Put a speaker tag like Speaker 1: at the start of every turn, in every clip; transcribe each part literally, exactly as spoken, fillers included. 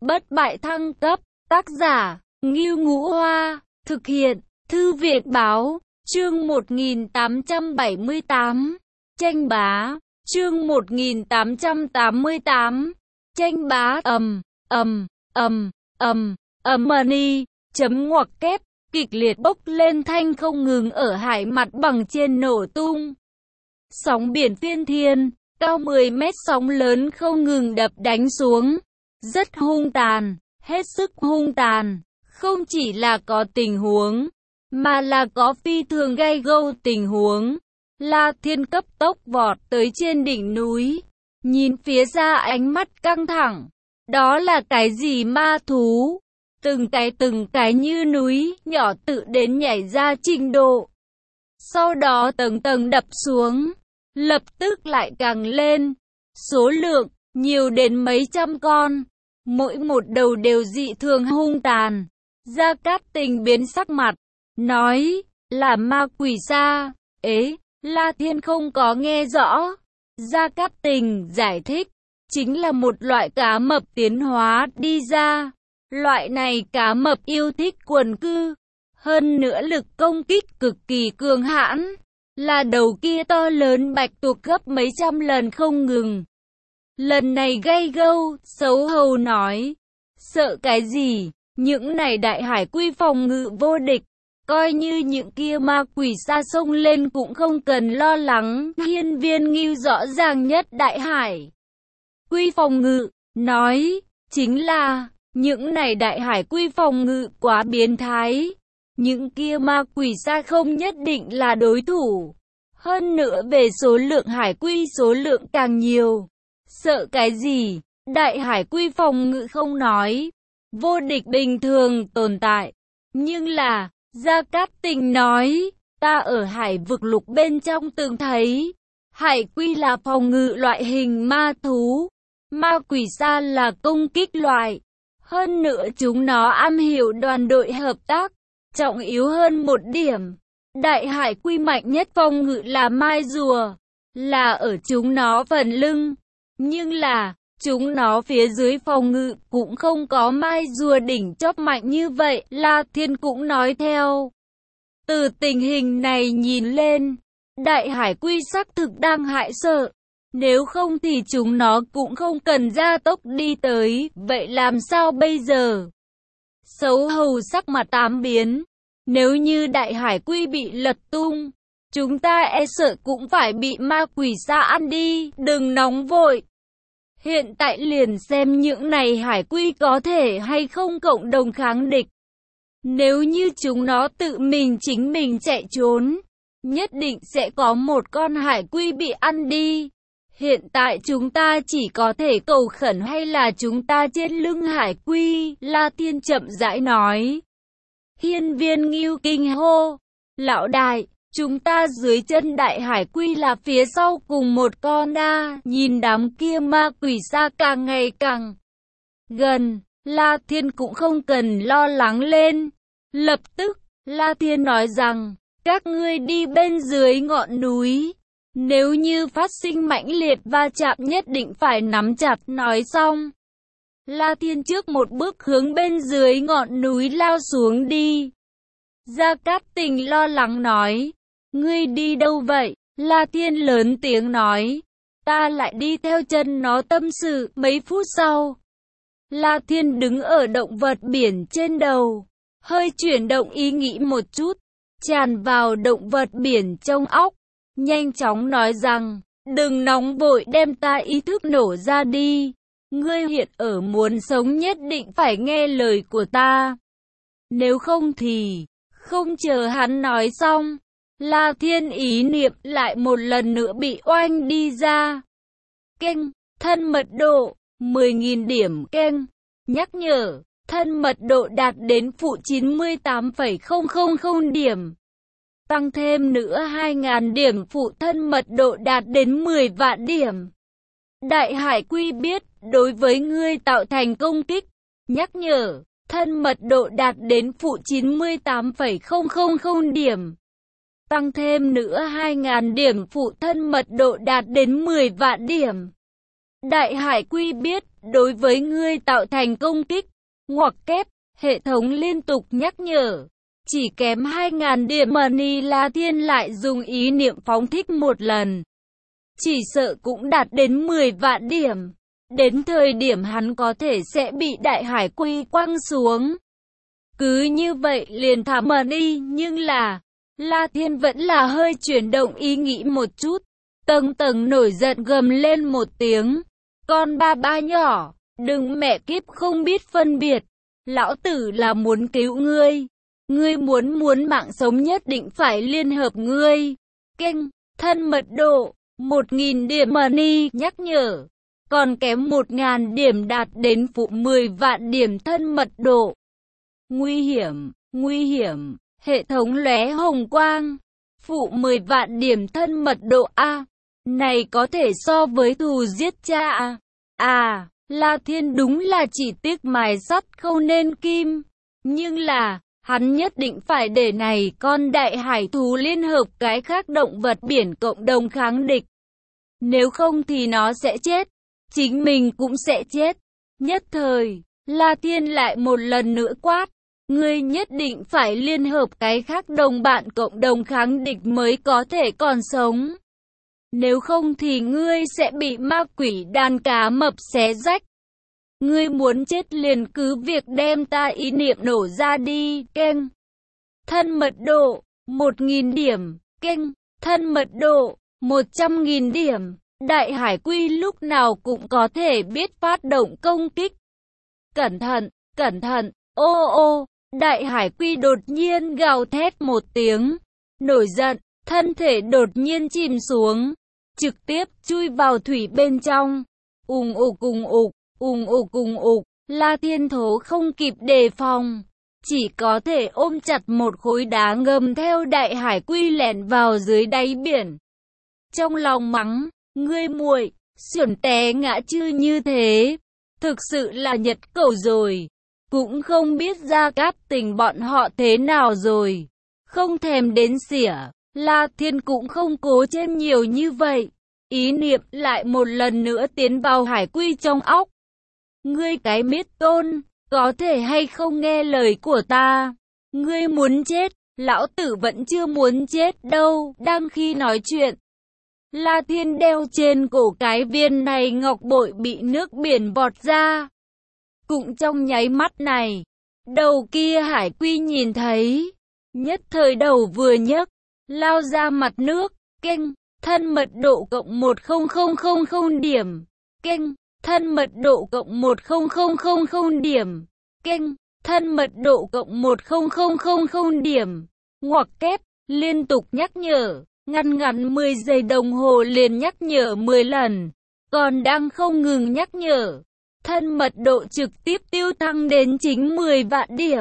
Speaker 1: bất bại thăng cấp, tác giả, Ngưu Ngũ Hoa, thực hiện, Thư viện Báo, chương một nghìn tám trăm bảy mươi tám, tranh bá, chương một nghìn tám trăm tám mươi tám, tranh bá, ầm, ầm, ầm, ầm, ầm money, chấm ngoặc kép, kịch liệt bốc lên thanh không ngừng ở hải mặt bằng trên nổ tung. Sóng biển phiên thiên, cao mười mét sóng lớn không ngừng đập đánh xuống, rất hung tàn, hết sức hung tàn, không chỉ là có tình huống, mà là có phi thường gay gâu tình huống. La Thiên cấp tốc vọt tới trên đỉnh núi, nhìn phía xa ánh mắt căng thẳng, đó là cái gì ma thú? Từng cái từng cái như núi nhỏ tự đến nhảy ra trình độ. Sau đó tầng tầng đập xuống, lập tức lại càng lên. Số lượng, nhiều đến mấy trăm con. Mỗi một đầu đều dị thường hung tàn. Gia Cát Tình biến sắc mặt, nói, là ma quỷ sa. Ế, La Thiên không có nghe rõ. Gia Cát Tình giải thích, chính là một loại cá mập tiến hóa đi ra. Loại này cá mập yêu thích quần cư, hơn nữa lực công kích cực kỳ cường hãn, là đầu kia to lớn bạch tuộc gấp mấy trăm lần không ngừng. Lần này gay gâu, xấu hầu nói, sợ cái gì, những này đại hải quy phòng ngự vô địch, coi như những kia ma quỷ xa sông lên cũng không cần lo lắng. Hiên Viên Ngưu rõ ràng nhất đại hải quy phòng ngự, nói, chính là những này đại hải quy phòng ngự quá biến thái, những kia ma quỷ xa không nhất định là đối thủ. Hơn nữa về số lượng hải quy số lượng càng nhiều. Sợ cái gì, đại hải quy phòng ngự không nói, vô địch bình thường tồn tại. Nhưng là, Gia Cát Tình nói, ta ở hải vực lục bên trong từng thấy, hải quy là phòng ngự loại hình ma thú, ma quỷ xa là công kích loại. Hơn nữa chúng nó am hiểu đoàn đội hợp tác, trọng yếu hơn một điểm. Đại hải quy mạnh nhất phòng ngự là mai rùa, là ở chúng nó phần lưng. Nhưng là, chúng nó phía dưới phòng ngự cũng không có mai rùa đỉnh chóp mạnh như vậy. La Thiên cũng nói theo. Từ tình hình này nhìn lên, đại hải quy xác thực đang hại sợ. Nếu không thì chúng nó cũng không cần gia tốc đi tới, vậy làm sao bây giờ? Xấu hầu sắc mặt tám biến, nếu như đại hải quy bị lật tung, chúng ta e sợ cũng phải bị ma quỷ sa ăn đi, đừng nóng vội. Hiện tại liền xem những này hải quy có thể hay không cộng đồng kháng địch. Nếu như chúng nó tự mình chính mình chạy trốn, nhất định sẽ có một con hải quy bị ăn đi. Hiện tại chúng ta chỉ có thể cầu khẩn hay là chúng ta trên lưng hải quy, La Thiên chậm rãi nói. Hiên Viên Ngưu kinh hô, lão đại, chúng ta dưới chân đại hải quy là phía sau cùng một con đa, nhìn đám kia ma quỷ xa càng ngày càng gần, La Thiên cũng không cần lo lắng lên. Lập tức, La Thiên nói rằng, các ngươi đi bên dưới ngọn núi. Nếu như phát sinh mãnh liệt va chạm nhất định phải nắm chặt. Nói xong, La Thiên trước một bước hướng bên dưới ngọn núi lao xuống đi. Gia Cát Tình lo lắng nói, ngươi đi đâu vậy? La Thiên lớn tiếng nói, ta lại đi theo chân nó tâm sự. Mấy phút sau, La Thiên đứng ở động vật biển trên đầu, hơi chuyển động ý nghĩ một chút, tràn vào động vật biển trong óc. Nhanh chóng nói rằng, đừng nóng vội đem ta ý thức nổ ra đi. Ngươi hiện ở muốn sống nhất định phải nghe lời của ta. Nếu không thì, không chờ hắn nói xong, La Thiên ý niệm lại một lần nữa bị oanh đi ra. Keng, thân mật độ, mười nghìn điểm keng. Nhắc nhở, thân mật độ đạt đến phụ chín mươi tám phẩy không không không điểm. Tăng thêm nữa hai nghìn điểm phụ thân mật độ đạt đến mười vạn điểm. Đại hải quy biết, đối với ngươi tạo thành công kích. Nhắc nhở, thân mật độ đạt đến phụ chín mươi tám phẩy không không không điểm. Tăng thêm nữa hai nghìn điểm phụ thân mật độ đạt đến mười vạn điểm. Đại hải quy biết, đối với ngươi tạo thành công kích, ngoặc kép, hệ thống liên tục nhắc nhở. Chỉ kém hai nghìn điểm mà Ni La Thiên lại dùng ý niệm phóng thích một lần. Chỉ sợ cũng đạt đến mười vạn điểm. Đến thời điểm hắn có thể sẽ bị đại hải quy quăng xuống. Cứ như vậy liền thả mần y, nhưng là, La Thiên vẫn là hơi chuyển động ý nghĩ một chút. Tầng tầng nổi giận gầm lên một tiếng. Con ba ba nhỏ, đừng mẹ kiếp không biết phân biệt. Lão tử là muốn cứu ngươi. Ngươi muốn muốn mạng sống nhất định phải liên hợp ngươi. Kênh, thân mật độ, một nghìn điểm money nhắc nhở. Còn kém một nghìn điểm đạt đến phụ mười vạn điểm thân mật độ. Nguy hiểm, nguy hiểm, hệ thống lóe hồng quang. Phụ mười vạn điểm thân mật độ A. Này có thể so với thù giết cha à. À, La Thiên đúng là chỉ tiếc mài sắt không nên kim. Nhưng là, hắn nhất định phải để này con đại hải thú liên hợp cái khác động vật biển cộng đồng kháng địch. Nếu không thì nó sẽ chết. Chính mình cũng sẽ chết. Nhất thời, La Thiên lại một lần nữa quát. Ngươi nhất định phải liên hợp cái khác đồng bạn cộng đồng kháng địch mới có thể còn sống. Nếu không thì ngươi sẽ bị ma quỷ đàn cá mập xé rách. Ngươi muốn chết liền cứ việc đem ta ý niệm nổ ra đi. Kênh, thân mật độ, một nghìn điểm. Kênh, thân mật độ, một trăm nghìn điểm. Đại hải quy lúc nào cũng có thể biết phát động công kích. Cẩn thận, cẩn thận, ô ô, đại hải quy đột nhiên gào thét một tiếng. Nổi giận, thân thể đột nhiên chìm xuống. Trực tiếp chui vào thủy bên trong. Ùng ục ùng ục, ùng ục ùng ục, La Thiên Thố không kịp đề phòng. Chỉ có thể ôm chặt một khối đá ngầm theo đại hải quy lẻn vào dưới đáy biển. Trong lòng mắng, ngươi muội, xuẩn té ngã chư như thế. Thực sự là nhật cẩu rồi. Cũng không biết Gia Cát Tình bọn họ thế nào rồi. Không thèm đến xỉa. La Thiên cũng không cố thêm nhiều như vậy. Ý niệm lại một lần nữa tiến vào hải quy trong óc. Ngươi cái miết tôn, có thể hay không nghe lời của ta? Ngươi muốn chết, lão tử vẫn chưa muốn chết đâu. Đang khi nói chuyện, La Thiên đeo trên cổ cái viên này ngọc bội bị nước biển vọt ra. Cũng trong nháy mắt này, đầu kia hải quy nhìn thấy, nhất thời đầu vừa nhấc, lao ra mặt nước. Kênh, thân mật độ cộng một nghìn điểm. Kênh, thân mật độ cộng một nghìn điểm. Kênh, thân mật độ cộng một nghìn điểm. Ngoặc kép, liên tục nhắc nhở, ngăn ngắn mười giây đồng hồ liền nhắc nhở mười lần. Còn đang không ngừng nhắc nhở. Thân mật độ trực tiếp tiêu thăng đến chính mười vạn điểm.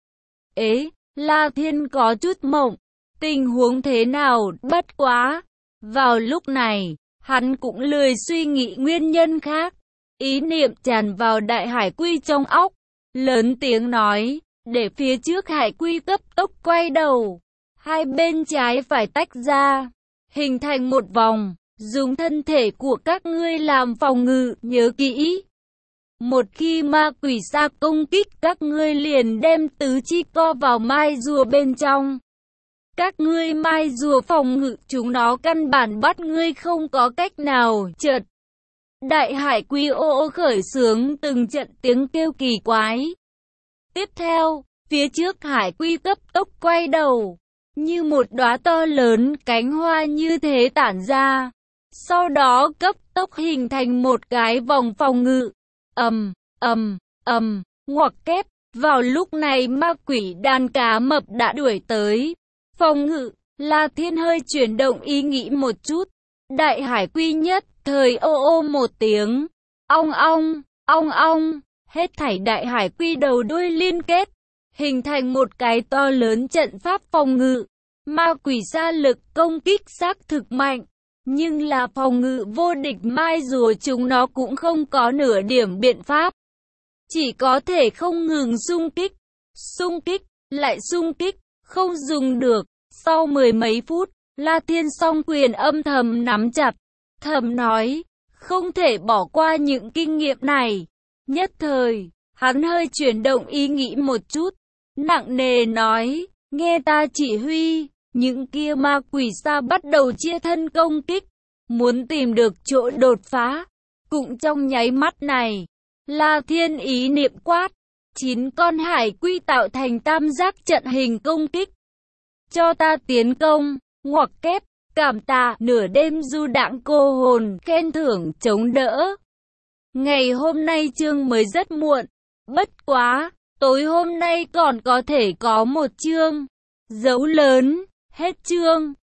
Speaker 1: Ế, La Thiên có chút mộng. Tình huống thế nào, bất quá. Vào lúc này, hắn cũng lười suy nghĩ nguyên nhân khác. Ý niệm tràn vào đại hải quy trong óc. Lớn tiếng nói, để phía trước hải quy cấp tốc quay đầu. Hai bên trái phải tách ra, hình thành một vòng. Dùng thân thể của các ngươi làm phòng ngự, nhớ kỹ. Một khi ma quỷ xa công kích các ngươi liền đem tứ chi co vào mai rùa bên trong. Các ngươi mai rùa phòng ngự chúng nó căn bản bắt ngươi không có cách nào. Chợt, đại hải quy ô ô khởi xướng từng trận tiếng kêu kỳ quái. Tiếp theo, phía trước hải quy cấp tốc quay đầu, như một đóa to lớn cánh hoa như thế tản ra. Sau đó cấp tốc hình thành một cái vòng phòng ngự. Ầm, ầm, ầm, ngoặc kép. Vào lúc này ma quỷ đàn cá mập đã đuổi tới. Phòng ngự, La Thiên hơi chuyển động ý nghĩ một chút. Đại hải quy nhất thời ô ô một tiếng. Ong ong, ong ong. Hết thảy đại hải quy đầu đuôi liên kết, hình thành một cái to lớn trận pháp phòng ngự. Ma quỷ xa lực công kích xác thực mạnh. Nhưng là phòng ngự vô địch mai rùa chúng nó cũng không có nửa điểm biện pháp. Chỉ có thể không ngừng xung kích, xung kích, lại xung kích, không dùng được. Sau mười mấy phút, La Thiên song quyền âm thầm nắm chặt, thầm nói, không thể bỏ qua những kinh nghiệm này. Nhất thời, hắn hơi chuyển động ý nghĩ một chút, nặng nề nói, nghe ta chỉ huy, những kia ma quỷ xa bắt đầu chia thân công kích, muốn tìm được chỗ đột phá. Cũng trong nháy mắt này, La Thiên ý niệm quát, chín con hải quy tạo thành tam giác trận hình công kích. Cho ta tiến công, ngoặc kép, cảm tạ, nửa đêm du đãng cô hồn, khen thưởng, chống đỡ. Ngày hôm nay chương mới rất muộn, bất quá, tối hôm nay còn có thể có một chương. Dấu lớn, hết chương.